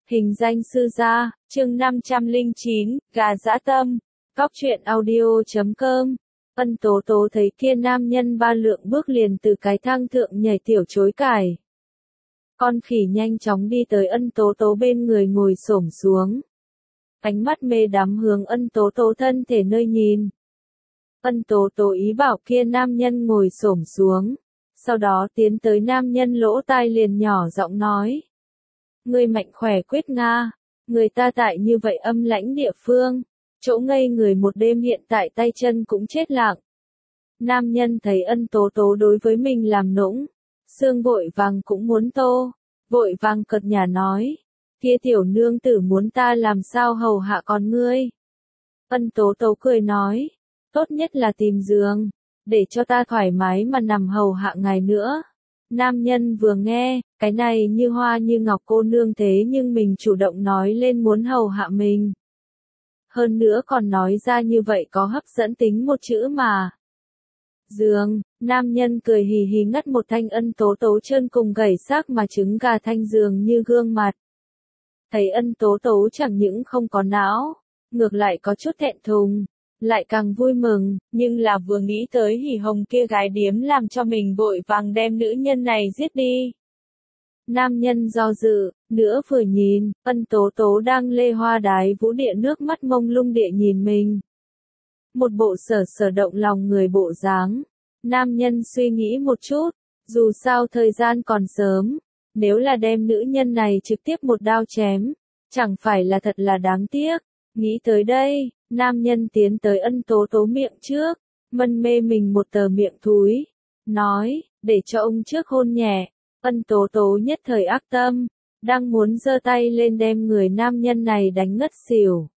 Hình danh sư gia, chương 509, gà dã tâm. Góc truyện audio.com. Ân Tố Tố thấy kia nam nhân 3 lượng bước liền từ cái thang thượng nhảy tiểu chối cải. Con khỉ nhanh chóng đi tới Ân Tố Tố bên người ngồi xổm xuống. Ánh mắt mê đắm hướng Ân Tố Tố thân thể nơi nhìn. Ân Tố Tố ý bảo kia nam nhân ngồi xổm xuống. Sau đó tiến tới nam nhân lỗ tai liền nhỏ giọng nói. Ngươi mạnh khỏe quyết Nga, người ta tại như vậy âm lãnh địa phương, chỗ ngây người một đêm hiện tại tay chân cũng chết lặng. Nam nhân thấy Ân Tố Tố đối với mình làm nũng, xương vội vàng cũng muốn tô, vội vàng cợt nhả nói, kia tiểu nương tử muốn ta làm sao hầu hạ con ngươi. Ân Tố Tố cười nói, tốt nhất là tìm giường, để cho ta thoải mái mà nằm hầu hạ ngài nữa. Nam nhân vừa nghe, cái này như hoa như ngọc cô nương thế nhưng mình chủ động nói lên muốn hầu hạ mình. Hơn nữa còn nói ra như vậy có hấp dẫn tính một chữ mà. Giường, nam nhân cười hì hì ngắt một thanh Ân Tố Tố trơn cùng gầy xác mà trứng gà thanh giường như gương mặt. Thấy Ân Tố Tố chẳng những không có não, ngược lại có chút thẹn thùng. Lại càng vui mừng, nhưng là vừa nghĩ tới hỉ hồng kia gái điếm làm cho mình vội vàng đem nữ nhân này giết đi. Nam nhân do dự, nữa vừa nhìn, Ân Tố Tố đang lê hoa đái vũ địa nước mắt mông lung địa nhìn mình. Một bộ sở động lòng người bộ dáng. Nam nhân suy nghĩ một chút, dù sao thời gian còn sớm, nếu là đem nữ nhân này trực tiếp một đao chém, chẳng phải là thật là đáng tiếc. Nghĩ tới đây, nam nhân tiến tới Ân Tố Tố miệng trước, mân mê mình một tờ miệng thúi, nói, để cho ông trước hôn nhẹ. Ân Tố Tố nhất thời ác tâm, đang muốn giơ tay lên đem người nam nhân này đánh ngất xỉu.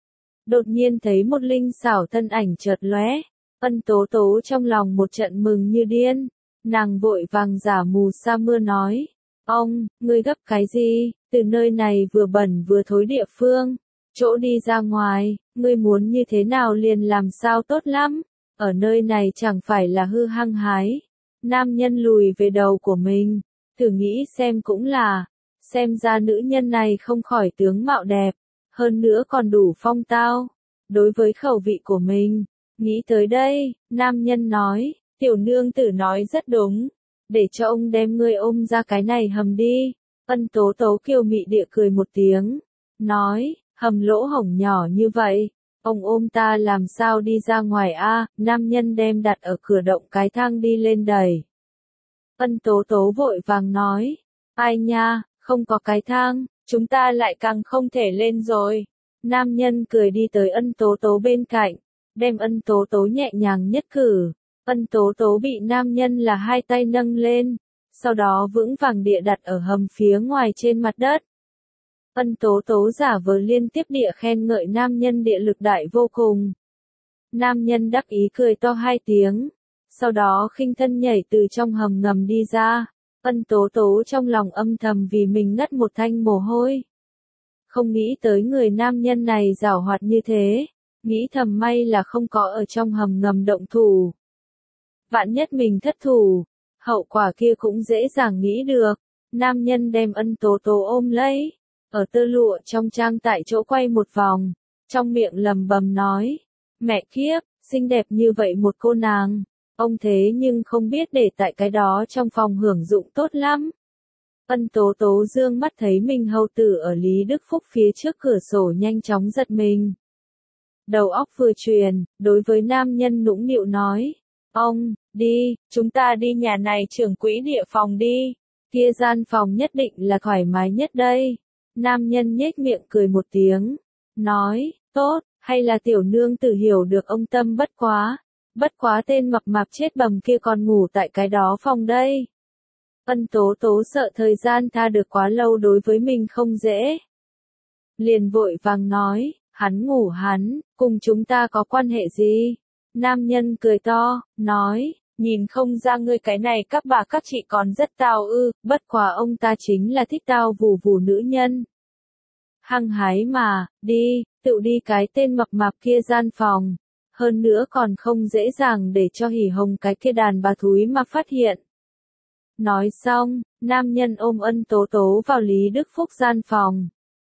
Đột nhiên thấy một linh xảo thân ảnh chợt lóe, Ân Tố Tố trong lòng một trận mừng như điên, nàng vội vàng giả mù sa mưa nói, ông, ngươi gấp cái gì, từ nơi này vừa bẩn vừa thối địa phương. Chỗ đi ra ngoài, ngươi muốn như thế nào liền làm sao tốt lắm, ở nơi này chẳng phải là hư hăng hái. Nam nhân lùi về đầu của mình, thử nghĩ xem cũng là, xem ra nữ nhân này không khỏi tướng mạo đẹp, hơn nữa còn đủ phong tao, đối với khẩu vị của mình. Nghĩ tới đây, nam nhân nói, tiểu nương tử nói rất đúng, để cho ông đem ngươi ôm ra cái này hầm đi. Ân Tố Tố kiều mị địa cười một tiếng, nói, hầm lỗ hổng nhỏ như vậy, ông ôm ta làm sao đi ra ngoài a? Nam nhân đem đặt ở cửa động cái thang đi lên đẩy. Ân Tố Tố vội vàng nói, ai nha, không có cái thang, chúng ta lại càng không thể lên rồi. Nam nhân cười đi tới Ân Tố Tố bên cạnh, đem Ân Tố Tố nhẹ nhàng nhất cử. Ân Tố Tố bị nam nhân là hai tay nâng lên, sau đó vững vàng địa đặt ở hầm phía ngoài trên mặt đất. Ân Tố Tố giả vờ liên tiếp địa khen ngợi nam nhân địa lực đại vô cùng. Nam nhân đắc ý cười to hai tiếng, sau đó khinh thân nhảy từ trong hầm ngầm đi ra. Ân Tố Tố trong lòng âm thầm vì mình ngất một thanh mồ hôi. Không nghĩ tới người nam nhân này giảo hoạt như thế, nghĩ thầm may là không có ở trong hầm ngầm động thủ. Vạn nhất mình thất thủ, hậu quả kia cũng dễ dàng nghĩ được. Nam nhân đem Ân Tố Tố ôm lấy, ở tơ lụa trong trang tại chỗ quay một vòng, trong miệng lầm bầm nói, mẹ kiếp, xinh đẹp như vậy một cô nàng, ông thế nhưng không biết để tại cái đó trong phòng hưởng dụng tốt lắm. Ân Tố Tố dương mắt thấy mình hầu tử ở Lý Đức Phúc phía trước cửa sổ nhanh chóng giật mình. Đầu óc vừa truyền, đối với nam nhân nũng nịu nói, ông, đi, chúng ta đi nhà này trưởng quỹ địa phòng đi, kia gian phòng nhất định là thoải mái nhất đây. Nam nhân nhếch miệng cười một tiếng, nói, tốt, hay là tiểu nương tử hiểu được ông tâm bất quá tên mập mạp chết bầm kia còn ngủ tại cái đó phòng đây. Ân Tố Tố sợ thời gian tha được quá lâu đối với mình không dễ. Liền vội vàng nói, hắn ngủ hắn, cùng chúng ta có quan hệ gì? Nam nhân cười to, nói, nhìn không ra ngươi cái này các bà các chị còn rất tao ư, bất quá ông ta chính là thích tao vù vù nữ nhân. Hăng hái mà, đi, tự đi cái tên mập mạp kia gian phòng. Hơn nữa còn không dễ dàng để cho hỉ hồng cái kia đàn bà thúi mà phát hiện. Nói xong, nam nhân ôm Ân Tố Tố vào Lý Đức Phúc gian phòng.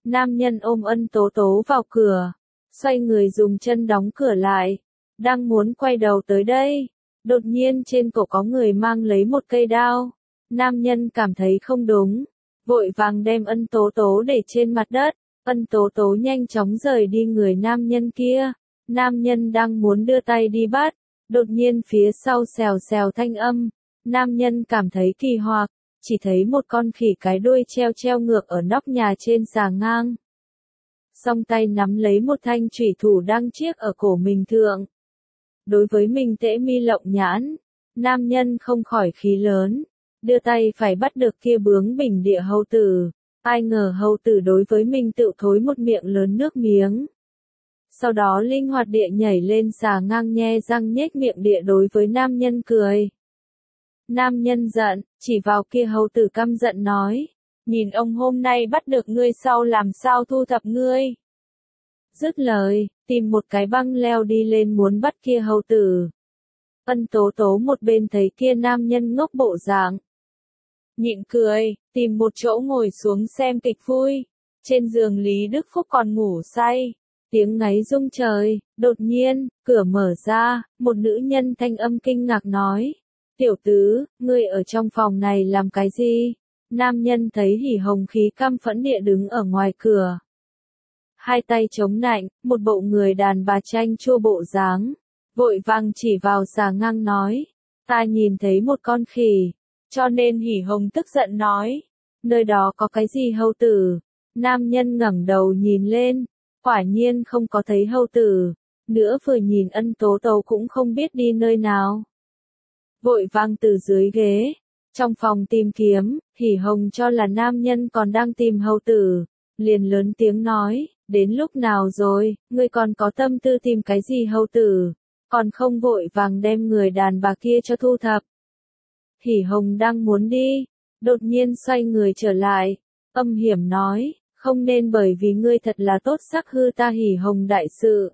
Nam nhân ôm Ân Tố Tố vào cửa, xoay người dùng chân đóng cửa lại, đang muốn quay đầu tới đây, đột nhiên trên cổ có người mang lấy một cây đao. Nam nhân cảm thấy không đúng, vội vàng đem Ân Tố Tố để trên mặt đất. Ân Tố Tố nhanh chóng rời đi người nam nhân kia. Nam nhân đang muốn đưa tay đi bắt, đột nhiên phía sau xèo xèo thanh âm. Nam nhân cảm thấy kỳ hoặc, chỉ thấy một con khỉ cái đuôi treo treo ngược ở nóc nhà trên xà ngang. Song tay nắm lấy một thanh chủy thủ đang chiếc ở cổ mình thượng. Đối với mình tễ mi lộng nhãn, nam nhân không khỏi khí lớn, đưa tay phải bắt được kia bướng bỉnh địa hầu tử. Ai ngờ hầu tử đối với mình tự thối một miệng lớn nước miếng. Sau đó linh hoạt địa nhảy lên xà ngang nhe răng nhếch miệng địa đối với nam nhân cười. Nam nhân giận, chỉ vào kia hầu tử căm giận nói, nhìn ông hôm nay bắt được ngươi sau làm sao thu thập ngươi. Dứt lời, tìm một cái băng leo đi lên muốn bắt kia hầu tử. Ân Tố Tố một bên thấy kia nam nhân ngốc bộ dạng, nhịn cười, tìm một chỗ ngồi xuống xem kịch vui. Trên giường Lý Đức Phúc còn ngủ say, tiếng ngáy rung trời. Đột nhiên, cửa mở ra, một nữ nhân thanh âm kinh ngạc nói, tiểu tứ, ngươi ở trong phòng này làm cái gì? Nam nhân thấy hỉ hồng khí căm phẫn địa đứng ở ngoài cửa, hai tay chống nạnh, một bộ người đàn bà chanh chua bộ dáng, vội vàng chỉ vào xà ngang nói, ta nhìn thấy một con khỉ. Cho nên hỉ hồng tức giận nói, nơi đó có cái gì hầu tử? Nam nhân ngẩng đầu nhìn lên, quả nhiên không có thấy hầu tử, nữa vừa nhìn Ân Tố Tố cũng không biết đi nơi nào. Vội vàng từ dưới ghế, trong phòng tìm kiếm, hỉ hồng cho là nam nhân còn đang tìm hầu tử, liền lớn tiếng nói, đến lúc nào rồi, ngươi còn có tâm tư tìm cái gì hầu tử, còn không vội vàng đem người đàn bà kia cho thu thập. Hỉ hồng đang muốn đi, đột nhiên xoay người trở lại, âm hiểm nói, không nên bởi vì ngươi thật là tốt sắc hư ta hỉ hồng đại sự.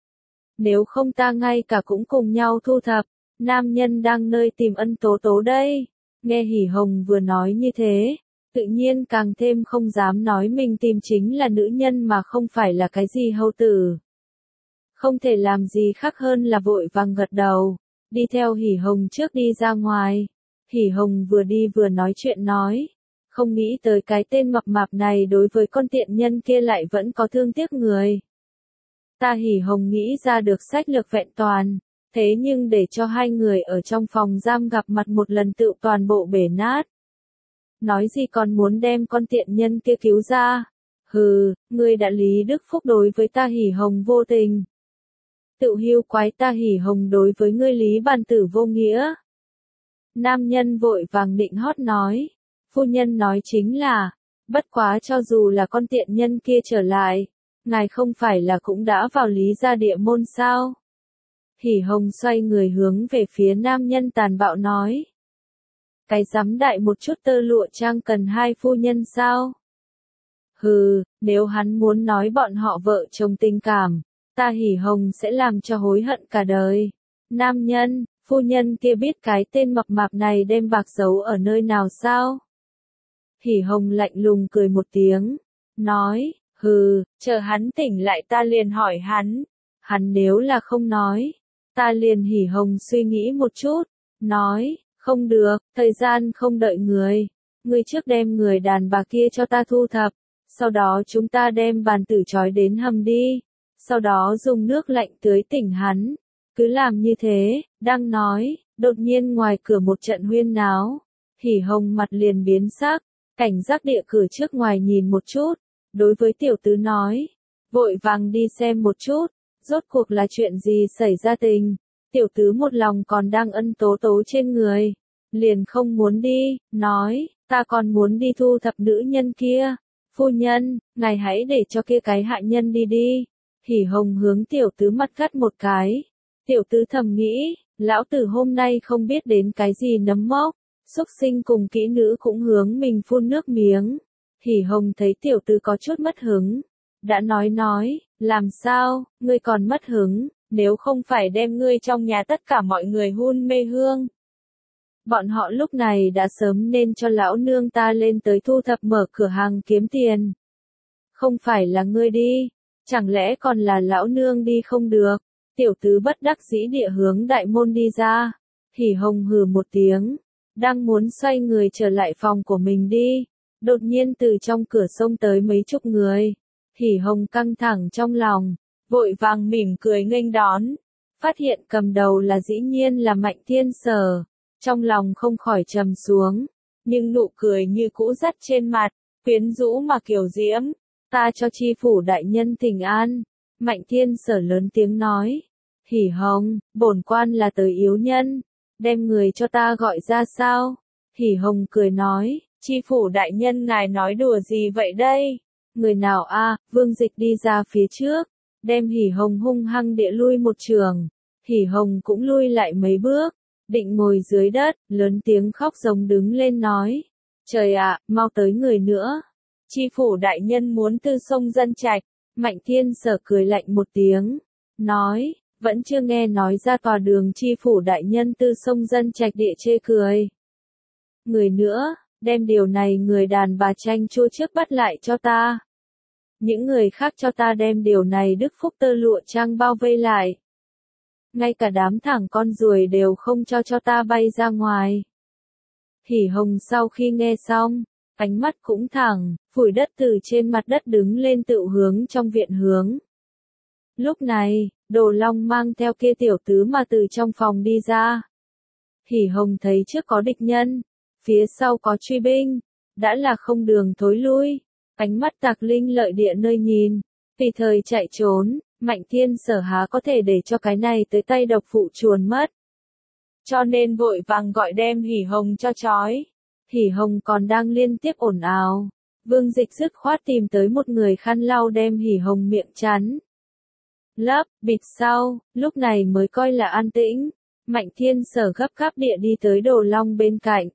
Nếu không ta ngay cả cũng cùng nhau thu thập, nam nhân đang nơi tìm Ân Tố Tố đây. Nghe hỉ hồng vừa nói như thế, tự nhiên càng thêm không dám nói mình tìm chính là nữ nhân mà không phải là cái gì hầu tử. Không thể làm gì khác hơn là vội vàng gật đầu, đi theo hỉ hồng trước đi ra ngoài. Hỉ hồng vừa đi vừa nói chuyện nói, không nghĩ tới cái tên mập mạp này đối với con tiện nhân kia lại vẫn có thương tiếc người. Ta hỉ hồng nghĩ ra được sách lược vẹn toàn, thế nhưng để cho hai người ở trong phòng giam gặp mặt một lần tự toàn bộ bể nát. Nói gì còn muốn đem con tiện nhân kia cứu ra? Hừ, ngươi đã Lý Đức Phúc đối với ta hỉ hồng vô tình. Tự hiu quái ta hỉ hồng đối với ngươi Lý Bàn Tử vô nghĩa. Nam nhân vội vàng định hót nói, phu nhân nói chính là, bất quá cho dù là con tiện nhân kia trở lại, ngài không phải là cũng đã vào Lý gia địa môn sao? Hỉ hồng xoay người hướng về phía nam nhân tàn bạo nói, cái giám đại một chút tơ lụa trang cần hai phu nhân sao? Hừ, nếu hắn muốn nói bọn họ vợ chồng tình cảm, ta hỉ hồng sẽ làm cho hối hận cả đời. Nam nhân, phu nhân kia biết cái tên mập mạp này đem bạc giấu ở nơi nào sao? Hỉ hồng lạnh lùng cười một tiếng, nói, hừ, chờ hắn tỉnh lại ta liền hỏi hắn nếu là không nói, ta liền hỉ hồng suy nghĩ một chút, nói, không được, thời gian không đợi người, ngươi trước đem người đàn bà kia cho ta thu thập, sau đó chúng ta đem Bàn Tử trói đến hầm đi, sau đó dùng nước lạnh tưới tỉnh hắn. Cứ làm như thế, đang nói, đột nhiên ngoài cửa một trận huyên náo, hỉ hồng mặt liền biến sắc, cảnh giác địa cửa trước ngoài nhìn một chút, đối với tiểu tứ nói, vội vàng đi xem một chút, rốt cuộc là chuyện gì xảy ra tình. Tiểu tứ một lòng còn đang Ân Tố Tố trên người, liền không muốn đi, nói, ta còn muốn đi thu thập nữ nhân kia. Phu nhân, ngài hãy để cho kia cái hạ nhân đi đi. Hỉ hồng hướng tiểu tứ mặt cắt một cái. Tiểu tứ thầm nghĩ, lão tử hôm nay không biết đến cái gì nấm mốc, xúc sinh cùng kỹ nữ cũng hướng mình phun nước miếng. Hỉ hồng thấy tiểu tứ có chút mất hứng, đã nói, làm sao, ngươi còn mất hứng, nếu không phải đem ngươi trong nhà tất cả mọi người hun mê hương. Bọn họ lúc này đã sớm nên cho lão nương ta lên tới thu thập mở cửa hàng kiếm tiền. Không phải là ngươi đi, chẳng lẽ còn là lão nương đi không được? Tiểu tứ bất đắc dĩ địa hướng đại môn đi ra. Hỉ Hồng hừ một tiếng, đang muốn xoay người trở lại phòng của mình đi. Đột nhiên từ trong cửa xông tới mấy chục người. Hỉ Hồng căng thẳng trong lòng, vội vàng mỉm cười nghênh đón. Phát hiện cầm đầu là dĩ nhiên là Mạnh Thiên Sở. Trong lòng không khỏi trầm xuống, nhưng nụ cười như cũ dắt trên mặt, quyến rũ mà kiều diễm. Ta cho chi phủ đại nhân thỉnh an. Mạnh Thiên Sở lớn tiếng nói. Hỉ Hồng, bổn quan là tới yếu nhân, đem người cho ta gọi ra sao? Hỉ Hồng cười nói, chi phủ đại nhân ngài nói đùa gì vậy đây? Người nào a? Vương Dịch đi ra phía trước, đem Hỉ Hồng hung hăng địa lui một trường. Hỉ Hồng cũng lui lại mấy bước, định ngồi dưới đất, lớn tiếng khóc giống đứng lên nói. Trời ạ, mau tới người nữa. Chi phủ đại nhân muốn tư sông dân trạch. Mạnh Thiên Sở cười lạnh một tiếng, nói, vẫn chưa nghe nói ra tòa đường chi phủ đại nhân tư sông dân trạch địa chê cười. Người nữa, đem điều này người đàn bà tranh chua trước bắt lại cho ta. Những người khác cho ta đem điều này đức phúc tơ lụa trang bao vây lại. Ngay cả đám thẳng con ruồi đều không cho ta bay ra ngoài. Hỉ Hồng sau khi nghe xong, ánh mắt cũng thẳng, phủi đất từ trên mặt đất đứng lên tự hướng trong viện hướng. Lúc này, Đồ Long mang theo kia tiểu tứ mà từ trong phòng đi ra. Hỉ Hồng thấy trước có địch nhân, phía sau có truy binh, đã là không đường thối lui, ánh mắt tạc linh lợi địa nơi nhìn, tùy thời chạy trốn. Mạnh Thiên Sở há có thể để cho cái này tới tay độc phụ chuồn mất. Cho nên vội vàng gọi đem Hỉ Hồng cho trói. Hỉ Hồng còn đang liên tiếp ồn ào. Vương Dịch dứt khoát tìm tới một người khăn lau đem Hỉ Hồng miệng chắn. Lấp, bịt sau, lúc này mới coi là an tĩnh. Mạnh Thiên Sở gấp gáp địa đi tới Đồ Long bên cạnh.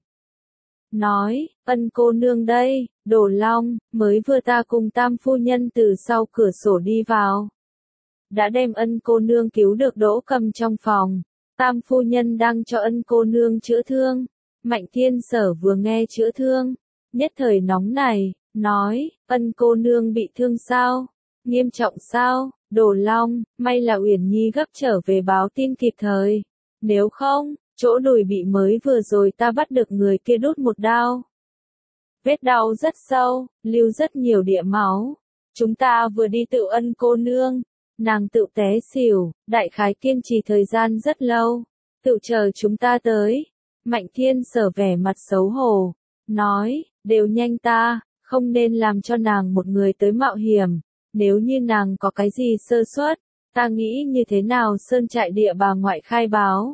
Nói, Ân cô nương đây, Đồ Long, mới vừa ta cùng Tam phu nhân từ sau cửa sổ đi vào. Đã đem Ân cô nương cứu được Đỗ Cầm trong phòng. Tam phu nhân đang cho Ân cô nương chữa thương. Mạnh Thiên Sở vừa nghe chữa thương, nhất thời nóng này, nói, Ân cô nương bị thương sao? Nghiêm trọng sao? Đồ Long, may là Uyển Nhi gấp trở về báo tin kịp thời. Nếu không, chỗ đùi bị mới vừa rồi ta bắt được người kia đốt một đao. Vết đau rất sâu, lưu rất nhiều địa máu. Chúng ta vừa đi tự Ân cô nương. Nàng tự té xỉu, đại khái kiên trì thời gian rất lâu. Tự chờ chúng ta tới. Mạnh Thiên Sở vẻ mặt xấu hổ, nói, đều nhanh ta, không nên làm cho nàng một người tới mạo hiểm. Nếu như nàng có cái gì sơ suất, ta nghĩ như thế nào sơn trại địa bà ngoại khai báo.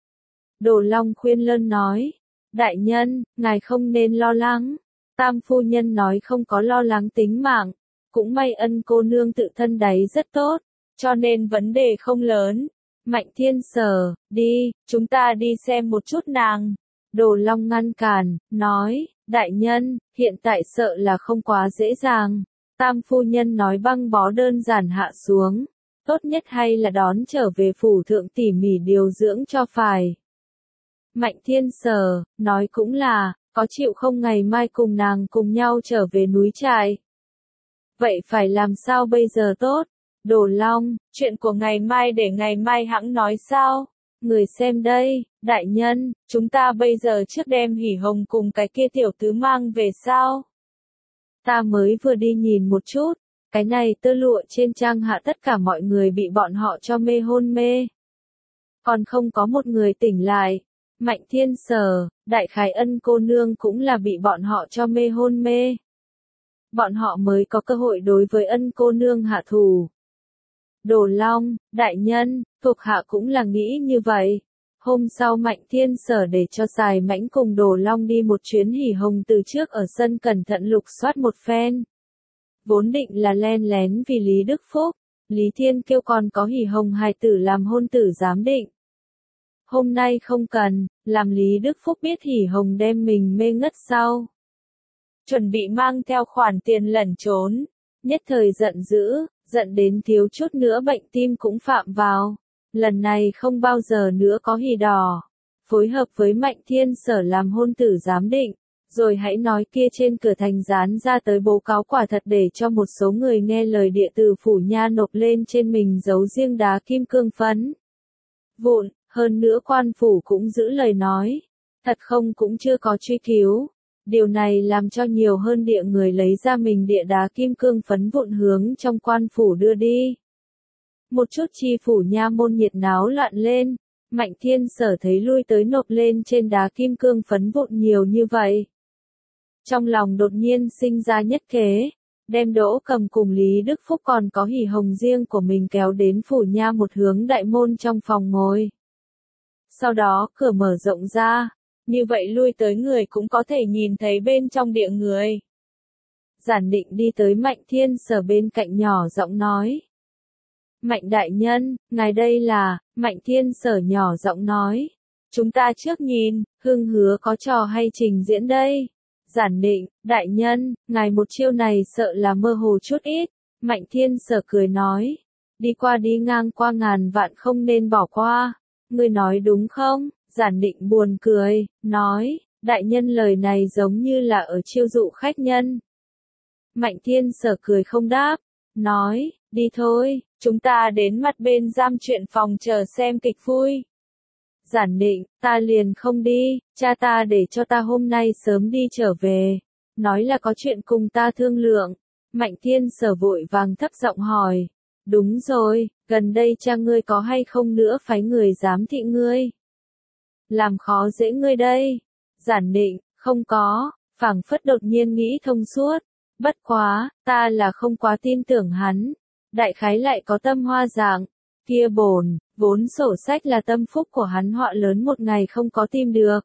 Đồ Long khuyên lơn nói, đại nhân, ngài không nên lo lắng. Tam phu nhân nói không có lo lắng tính mạng, cũng may Ân cô nương tự thân đáy rất tốt, cho nên vấn đề không lớn. Mạnh Thiên Sở, đi, chúng ta đi xem một chút nàng. Đồ Long ngăn cản, nói, đại nhân, hiện tại sợ là không quá dễ dàng. Tam phu nhân nói băng bó đơn giản hạ xuống, tốt nhất hay là đón trở về phủ thượng tỉ mỉ điều dưỡng cho phải. Mạnh Thiên Sở, nói cũng là, có chịu không ngày mai cùng nàng cùng nhau trở về núi trại. Vậy phải làm sao bây giờ tốt? Đồ Long, chuyện của ngày mai để ngày mai hẵng nói sao? Người xem đây, đại nhân, chúng ta bây giờ trước đem Hỉ Hồng cùng cái kia tiểu tứ mang về sao? Ta mới vừa đi nhìn một chút, cái này tơ lụa trên trang hạ tất cả mọi người bị bọn họ cho mê hôn mê. Còn không có một người tỉnh lại. Mạnh Thiên Sở, đại khái Ân cô nương cũng là bị bọn họ cho mê hôn mê. Bọn họ mới có cơ hội đối với Ân cô nương hạ thủ. Đồ Long, đại nhân, thuộc hạ cũng là nghĩ như vậy. Hôm sau Mạnh Thiên Sở để cho Sài Mãnh cùng Đồ Long đi một chuyến Hỉ Hồng từ trước ở sân cẩn thận lục soát một phen. Vốn định là len lén vì Lý Đức Phúc, Lý Thiên kêu còn có Hỉ Hồng hài tử làm hôn tử giám định. Hôm nay không cần, làm Lý Đức Phúc biết Hỉ Hồng đem mình mê ngất sau. Chuẩn bị mang theo khoản tiền lẩn trốn, nhất thời giận dữ, giận đến thiếu chút nữa bệnh tim cũng phạm vào. Lần này không bao giờ nữa có Hỉ Đỏ. Phối hợp với Mạnh Thiên Sở làm hôn tử giám định, Rồi hãy nói kia trên cửa thành dán ra tới bố cáo quả thật để cho một số người nghe lời địa từ phủ nha nộp lên trên mình giấu riêng đá kim cương phấn vụn, hơn nữa quan phủ cũng giữ lời nói. Thật không cũng chưa có truy cứu. Điều này làm cho nhiều hơn địa người lấy ra mình địa đá kim cương phấn vụn hướng trong quan phủ đưa đi. Một chút chi phủ nha môn nhiệt náo loạn lên, Mạnh Thiên Sở thấy lui tới nộp lên trên đá kim cương phấn vụn nhiều như vậy. Trong lòng đột nhiên sinh ra nhất kế, đem Đỗ Cầm cùng Lý Đức Phúc còn có Hỉ Hồng riêng của mình kéo đến phủ nha một hướng đại môn trong phòng ngồi. Sau đó cửa mở rộng ra, như vậy lui tới người cũng có thể nhìn thấy bên trong địa người. Giản Định đi tới Mạnh Thiên Sở bên cạnh nhỏ giọng nói. Mạnh đại nhân, ngài đây là, Mạnh Thiên Sở nhỏ giọng nói. Chúng ta trước nhìn, Hưng hứa có trò hay trình diễn đây. Giản Định, đại nhân, ngài một chiêu này sợ là mơ hồ chút ít. Mạnh Thiên Sở cười nói. Đi qua đi ngang qua ngàn vạn không nên bỏ qua. Ngươi nói đúng không? Giản Định buồn cười, nói, đại nhân lời này giống như là ở chiêu dụ khách nhân. Mạnh Thiên Sở cười không đáp, nói, đi thôi, chúng ta đến mặt bên giam chuyện phòng chờ xem kịch vui. Giản Định, ta liền không đi, cha ta để cho ta hôm nay sớm đi trở về, nói là có chuyện cùng ta thương lượng. Mạnh Thiên Sở vội vàng thấp giọng hỏi, đúng rồi, gần đây cha ngươi có hay không nữa phái người giám thị ngươi? Làm khó dễ ngươi đây. Giản Định, không có, phảng phất đột nhiên nghĩ thông suốt. Bất quá, ta là không quá tin tưởng hắn. Đại khái lại có tâm hoa dạng. Kia vốn sổ sách là tâm phúc của hắn họa lớn một ngày không có tìm được.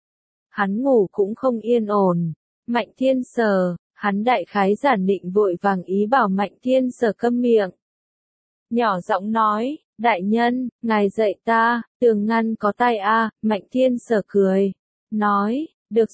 Hắn ngủ cũng không yên ổn. Mạnh Thiên Sở, hắn đại khái Giản Định vội vàng ý bảo Mạnh Thiên Sở câm miệng. Nhỏ giọng nói, đại nhân, ngài dạy ta, tường ngăn có tai a. Mạnh Thiên Sở cười, nói, được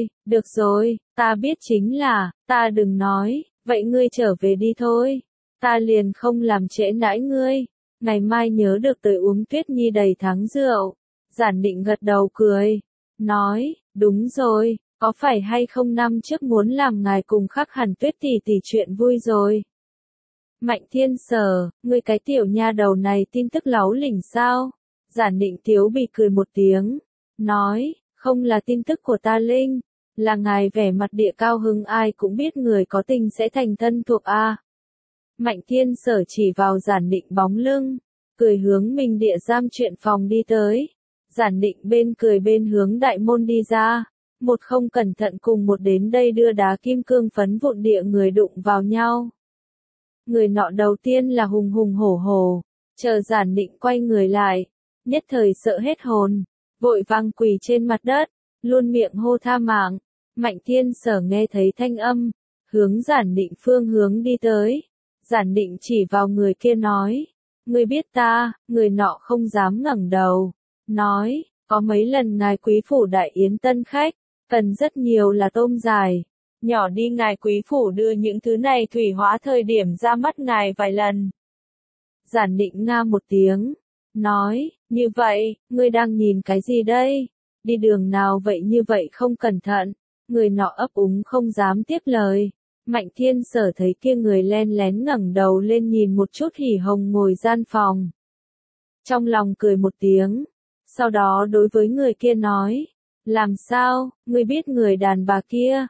rồi, ta biết chính là, ta đừng nói, vậy ngươi trở về đi thôi, ta liền không làm trễ nãi ngươi, ngày mai nhớ được tới uống Tuyết Nhi đầy tháng rượu. Giản Định gật đầu cười, nói, đúng rồi, có phải hay không năm trước muốn làm ngài cùng Khắc Hàn Tuyết tỷ tỷ chuyện vui rồi. Mạnh Thiên Sở, ngươi cái tiểu nha đầu này tin tức láu lỉnh sao? Giản Định thiếu bị cười một tiếng, nói, không là tin tức của ta linh, là ngài vẻ mặt địa cao hứng ai cũng biết người có tình sẽ thành thân thuộc a. Mạnh Thiên Sở chỉ vào Giản Định bóng lưng, cười hướng mình địa giam chuyện phòng đi tới. Giản Định bên cười bên hướng đại môn đi ra, một không cẩn thận cùng một đến đây đưa đá kim cương phấn vụn địa người đụng vào nhau. Người nọ đầu tiên là hùng hùng hổ hổ, chờ Giản Định quay người lại, nhất thời sợ hết hồn, vội vang quỳ trên mặt đất, luôn miệng hô tha mạng. Mạnh Thiên Sở nghe thấy thanh âm, hướng Giản Định phương hướng đi tới. Giản Định chỉ vào người kia nói, ngươi biết ta, người nọ không dám ngẩng đầu, nói, có mấy lần ngài quý phủ đại yến tân khách, cần rất nhiều là tôm dài. Nhỏ đi ngài quý phủ đưa những thứ này thủy hóa thời điểm ra mắt ngài vài lần. Giản Định nga một tiếng, nói, như vậy, ngươi đang nhìn cái gì đây? Đi đường nào vậy như vậy không cẩn thận, người nọ ấp úng không dám tiếp lời. Mạnh Thiên Sở thấy kia người len lén ngẩng đầu lên nhìn một chút Hỉ Hồng ngồi gian phòng. Trong lòng cười một tiếng, sau đó đối với người kia nói, làm sao, ngươi biết người đàn bà kia?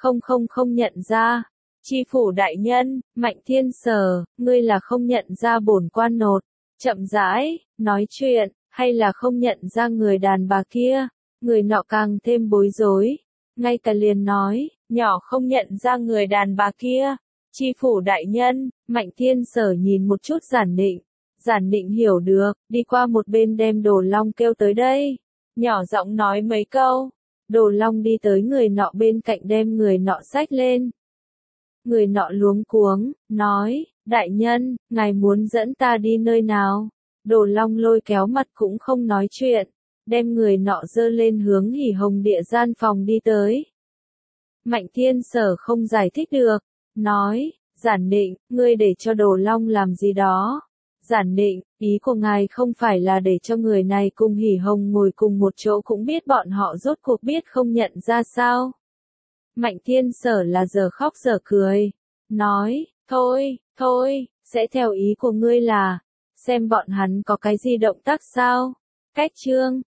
Không nhận ra. Chi phủ đại nhân, Mạnh Thiên Sở, ngươi là không nhận ra bổn quan nột. Chậm rãi, nói chuyện, hay là không nhận ra người đàn bà kia? Người nọ càng thêm bối rối. Ngay cả liền nói, nhỏ không nhận ra người đàn bà kia. Chi phủ đại nhân, Mạnh Thiên Sở nhìn một chút Giản Định. Giản Định hiểu được, đi qua một bên đem Đồ Long kêu tới đây. Nhỏ giọng nói mấy câu. Đồ Long đi tới người nọ bên cạnh đem người nọ xách lên. Người nọ luống cuống, nói, đại nhân, ngài muốn dẫn ta đi nơi nào? Đồ Long lôi kéo mặt cũng không nói chuyện, đem người nọ dơ lên hướng Hỉ Hồng địa gian phòng đi tới. Mạnh Thiên Sở không giải thích được, nói, Giản Định, ngươi để cho Đồ Long làm gì đó. Giản Định, ý của ngài không phải là để cho người này cùng Hỉ Hồng ngồi cùng một chỗ cũng biết bọn họ rốt cuộc biết không nhận ra sao. Mạnh Thiên Sở là giờ khóc giờ cười. Nói, thôi, sẽ theo ý của ngươi là, xem bọn hắn có cái gì động tác sao? Cách chương